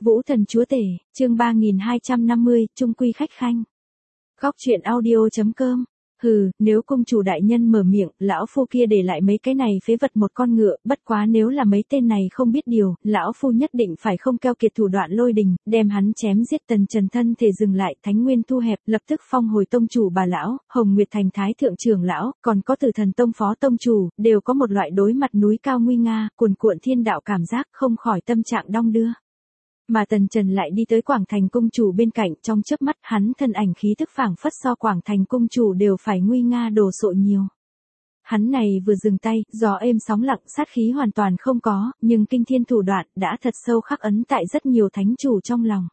Vũ thần chúa tể, chương 3250, trung quy khách khanh. Góc truyện audio.com. Hừ, nếu cung chủ đại nhân mở miệng, lão phu kia để lại mấy cái này phế vật một con ngựa, bất quá nếu là mấy tên này không biết điều, lão phu nhất định phải không keo kiệt thủ đoạn lôi đình, đem hắn chém giết. Tần Trần thân thể dừng lại, thánh nguyên thu hẹp, lập tức phong hồi tông chủ bà lão, Hồng Nguyệt Thành thái thượng trưởng lão, còn có Tử Thần tông phó tông chủ, đều có một loại đối mặt núi cao nguy nga, cuồn cuộn thiên đạo cảm giác, không khỏi tâm trạng đong đưa. Mà Tần Trần lại đi tới Quảng Thành cung chủ bên cạnh, trong chớp mắt hắn thân ảnh khí tức phảng phất so Quảng Thành cung chủ đều phải nguy nga đồ sộ nhiều. Hắn này vừa dừng tay, gió êm sóng lặng, sát khí hoàn toàn không có, nhưng kinh thiên thủ đoạn đã thật sâu khắc ấn tại rất nhiều thánh chủ trong lòng.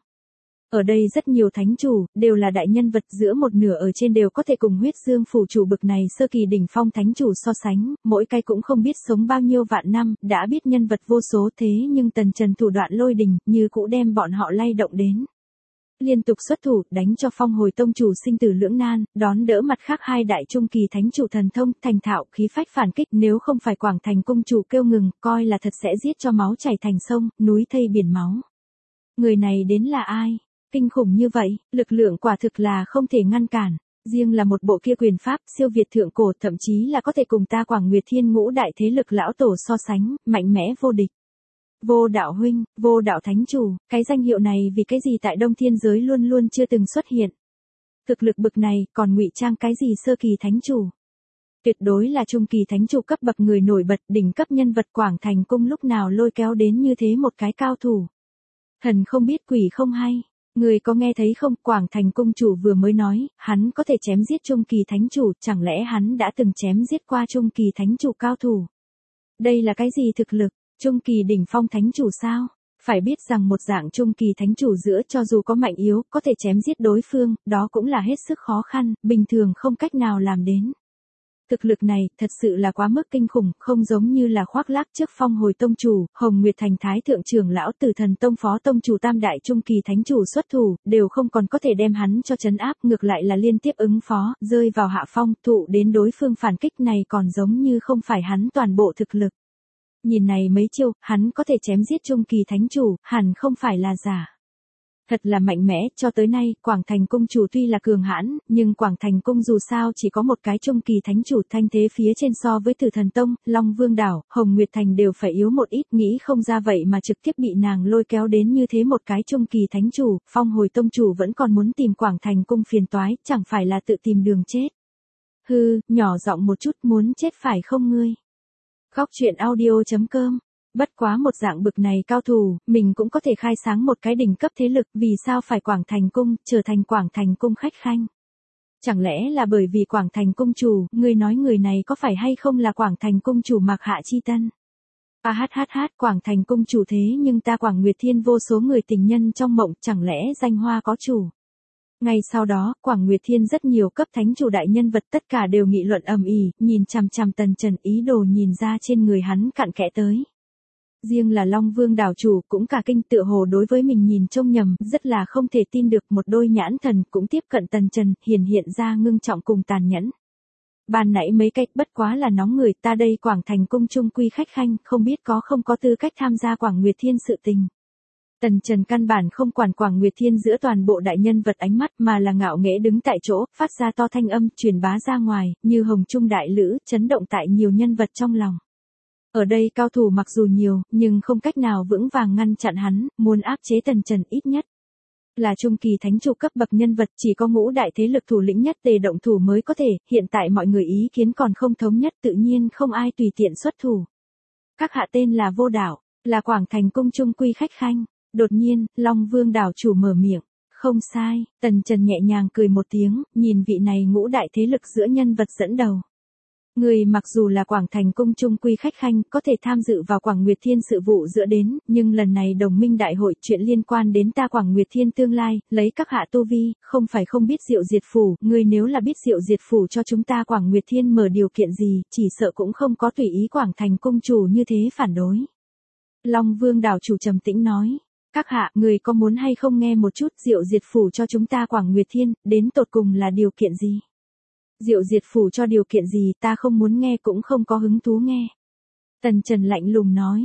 Ở đây rất nhiều thánh chủ, đều là đại nhân vật, giữa một nửa ở trên đều có thể cùng huyết dương phủ chủ bực này sơ kỳ đỉnh phong thánh chủ so sánh, mỗi cái cũng không biết sống bao nhiêu vạn năm, đã biết nhân vật vô số thế nhưng Tần Trần thủ đoạn lôi đình, như cũ đem bọn họ lay động đến. Liên tục xuất thủ, đánh cho phong hồi tông chủ sinh tử lưỡng nan, đón đỡ mặt khác hai đại trung kỳ thánh chủ thần thông, thành thạo, khí phách phản kích, nếu không phải Quảng Thành cung chủ kêu ngừng, coi là thật sẽ giết cho máu chảy thành sông, núi thây biển máu. Người này đến là ai? Kinh khủng như vậy, lực lượng quả thực là không thể ngăn cản. Riêng là một bộ kia quyền pháp siêu việt thượng cổ, thậm chí là có thể cùng ta Quảng Nguyệt Thiên ngũ đại thế lực lão tổ so sánh, mạnh mẽ vô địch. Vô đạo huynh, vô đạo thánh chủ, cái danh hiệu này vì cái gì tại Đông Thiên giới luôn luôn chưa từng xuất hiện. Thực lực bực này còn ngụy trang cái gì sơ kỳ thánh chủ. Tuyệt đối là trung kỳ thánh chủ cấp bậc người nổi bật, đỉnh cấp nhân vật. Quảng Thành cung lúc nào lôi kéo đến như thế một cái cao thủ. Thần không biết quỷ không hay. Người có nghe thấy không, Quảng Thành cung chủ vừa mới nói, hắn có thể chém giết trung kỳ thánh chủ, chẳng lẽ hắn đã từng chém giết qua trung kỳ thánh chủ cao thủ? Đây là cái gì thực lực, trung kỳ đỉnh phong thánh chủ sao? Phải biết rằng một dạng trung kỳ thánh chủ giữa cho dù có mạnh yếu, có thể chém giết đối phương, đó cũng là hết sức khó khăn, bình thường không cách nào làm đến. Thực lực này, thật sự là quá mức kinh khủng, không giống như là khoác lác trước phong hồi tông chủ, Hồng Nguyệt Thành thái thượng trưởng lão, Tử Thần tông phó tông chủ tam đại trung kỳ thánh chủ xuất thủ, đều không còn có thể đem hắn cho trấn áp, ngược lại là liên tiếp ứng phó, rơi vào hạ phong, thụ đến đối phương phản kích này còn giống như không phải hắn toàn bộ thực lực. Nhìn này mấy chiêu, hắn có thể chém giết trung kỳ thánh chủ, hẳn không phải là giả. Thật là mạnh mẽ, cho tới nay, Quảng Thành cung chủ tuy là cường hãn, nhưng Quảng Thành cung dù sao chỉ có một cái trung kỳ thánh chủ, thanh thế phía trên so với Tử Thần tông, Long Vương đảo, Hồng Nguyệt Thành đều phải yếu một ít, nghĩ không ra vậy mà trực tiếp bị nàng lôi kéo đến như thế một cái trung kỳ thánh chủ, phong hồi tông chủ vẫn còn muốn tìm Quảng Thành cung phiền toái, chẳng phải là tự tìm đường chết. Hừ, nhỏ giọng một chút, muốn chết phải không ngươi? Góc truyện audio.com. Bất quá một dạng bực này cao thủ, mình cũng có thể khai sáng một cái đỉnh cấp thế lực, vì sao phải Quảng Thành cung, trở thành Quảng Thành cung khách khanh? Chẳng lẽ là bởi vì Quảng Thành cung chủ, ngươi nói người này có phải hay không là Quảng Thành cung chủ Mạc Hạ Chi Tân? Quảng Thành cung chủ thế nhưng ta Quảng Nguyệt Thiên vô số người tình nhân trong mộng, chẳng lẽ danh hoa có chủ? Ngay sau đó, Quảng Nguyệt Thiên rất nhiều cấp thánh chủ đại nhân vật tất cả đều nghị luận ầm ĩ, nhìn chằm chằm Tần Trần, ý đồ nhìn ra trên người hắn cặn kẽ tới. Riêng là Long Vương đảo chủ cũng cả kinh, tựa hồ đối với mình nhìn trông nhầm, rất là không thể tin được, một đôi nhãn thần cũng tiếp cận Tần Trần, hiện ra ngưng trọng cùng tàn nhẫn. Ban nãy mấy cách bất quá là nóng người, ta đây Quảng Thành cung trung quy khách khanh, không biết có không có tư cách tham gia Quảng Nguyệt Thiên sự tình. Tần Trần căn bản không quản Quảng Nguyệt Thiên giữa toàn bộ đại nhân vật ánh mắt, mà là ngạo nghễ đứng tại chỗ, phát ra to thanh âm, truyền bá ra ngoài, như hồng trung đại lữ, chấn động tại nhiều nhân vật trong lòng. Ở đây cao thủ mặc dù nhiều, nhưng không cách nào vững vàng ngăn chặn hắn, muốn áp chế Tần Trần ít nhất là trung kỳ thánh chủ cấp bậc nhân vật, chỉ có ngũ đại thế lực thủ lĩnh nhất tề động thủ mới có thể, hiện tại mọi người ý kiến còn không thống nhất, tự nhiên không ai tùy tiện xuất thủ. Các hạ tên là Vô Đạo, là Quảng Thành cung trung quy khách khanh. Đột nhiên, Long Vương đảo chủ mở miệng. Không sai, Tần Trần nhẹ nhàng cười một tiếng, nhìn vị này ngũ đại thế lực giữa nhân vật dẫn đầu. Người mặc dù là Quảng Thành cung trung quy khách khanh, có thể tham dự vào Quảng Nguyệt Thiên sự vụ giữa đến, nhưng lần này đồng minh đại hội, chuyện liên quan đến ta Quảng Nguyệt Thiên tương lai, lấy các hạ tu vi, không phải không biết Diệu Diệt phủ, người nếu là biết Diệu Diệt phủ cho chúng ta Quảng Nguyệt Thiên mở điều kiện gì, chỉ sợ cũng không có tùy ý Quảng Thành cung chủ như thế phản đối. Long Vương đảo chủ trầm tĩnh nói. Các hạ, người có muốn hay không nghe một chút Diệu Diệt phủ cho chúng ta Quảng Nguyệt Thiên, đến tột cùng là điều kiện gì? Diệu Diệt phủ cho điều kiện gì, ta không muốn nghe cũng không có hứng thú nghe. Tần Trần lạnh lùng nói.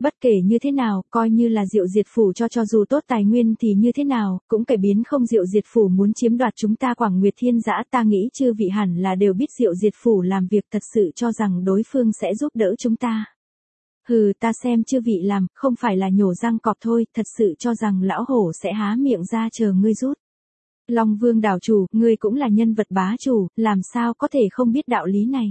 Bất kể như thế nào, coi như là Diệu Diệt Phủ cho dù tốt tài nguyên thì như thế nào, cũng cải biến không Diệu Diệt Phủ muốn chiếm đoạt chúng ta Quảng Nguyệt Thiên Dã. Ta nghĩ chư vị hẳn là đều biết Diệu Diệt Phủ làm việc thật sự cho rằng đối phương sẽ giúp đỡ chúng ta. Hừ, ta xem chư vị làm, không phải là nhổ răng cọp thôi, thật sự cho rằng lão hổ sẽ há miệng ra chờ ngươi rút. Long Vương đảo chủ, ngươi cũng là nhân vật bá chủ, làm sao có thể không biết đạo lý này.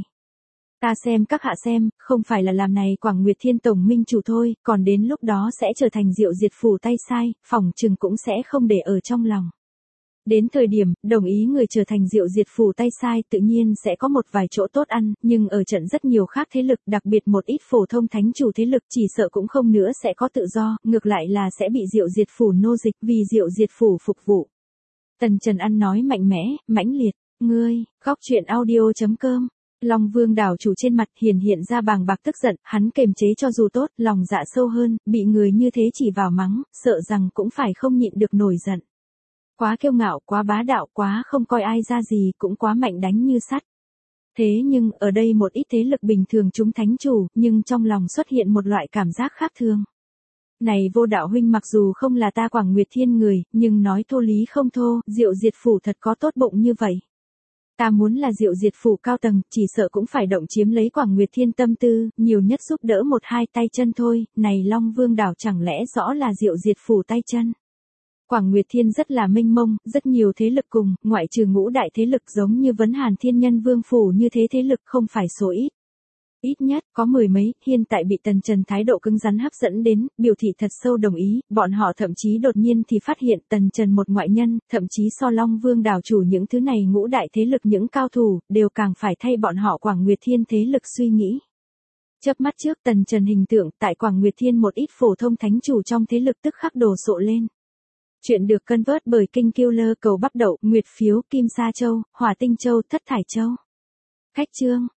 Ta xem các hạ xem, không phải là làm này Quảng Nguyệt Thiên Tổng Minh chủ thôi, còn đến lúc đó sẽ trở thành Diệu Diệt Phủ tay sai, phỏng chừng cũng sẽ không để ở trong lòng. Đến thời điểm, đồng ý người trở thành Diệu Diệt Phủ tay sai tự nhiên sẽ có một vài chỗ tốt ăn, nhưng ở trận rất nhiều khác thế lực, đặc biệt một ít phổ thông thánh chủ thế lực chỉ sợ cũng không nữa sẽ có tự do, ngược lại là sẽ bị Diệu Diệt Phủ nô dịch vì Diệu Diệt Phủ phục vụ. Tần Trần ăn nói mạnh mẽ, mãnh liệt, ngươi, góc truyện audio.com. Long Vương đảo chủ trên mặt hiện ra bàng bạc tức giận, hắn kềm chế cho dù tốt, lòng dạ sâu hơn, bị người như thế chỉ vào mắng, sợ rằng cũng phải không nhịn được nổi giận. Quá kiêu ngạo, quá bá đạo, quá không coi ai ra gì, cũng quá mạnh đánh như sắt. Thế nhưng, ở đây một ít thế lực bình thường chúng thánh chủ, nhưng trong lòng xuất hiện một loại cảm giác khác thường. Này Vô Đạo huynh, mặc dù không là ta Quảng Nguyệt Thiên người, nhưng nói thô lý không thô, Diệu Diệt Phủ thật có tốt bụng như vậy. Ta muốn là Diệu Diệt Phủ cao tầng, chỉ sợ cũng phải động chiếm lấy Quảng Nguyệt Thiên tâm tư, nhiều nhất giúp đỡ một hai tay chân thôi, này Long Vương đảo chẳng lẽ rõ là Diệu Diệt Phủ tay chân. Quảng Nguyệt Thiên rất là mênh mông, rất nhiều thế lực cùng, ngoại trừ ngũ đại thế lực giống như Vấn Hàn Thiên Nhân Vương Phủ như thế lực không phải số ít. Ít nhất, có mười mấy, hiện tại bị Tần Trần thái độ cứng rắn hấp dẫn đến, biểu thị thật sâu đồng ý, bọn họ thậm chí đột nhiên thì phát hiện Tần Trần một ngoại nhân, thậm chí so Long Vương đảo chủ những thứ này ngũ đại thế lực những cao thủ, đều càng phải thay bọn họ Quảng Nguyệt Thiên thế lực suy nghĩ. Chớp mắt trước Tần Trần hình tượng tại Quảng Nguyệt Thiên một ít phổ thông thánh chủ trong thế lực tức khắc đồ sộ lên. Chuyện được cân vớt bởi Kinh Killer cầu Bắc Đậu, Nguyệt Phiếu, Kim Sa Châu, Hỏa Tinh Châu, Thất Thải Châu. Khách chương.